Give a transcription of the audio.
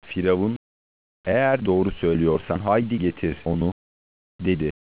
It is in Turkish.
Firavun, "Eğer doğru söylüyorsan haydi getir onu," dedi.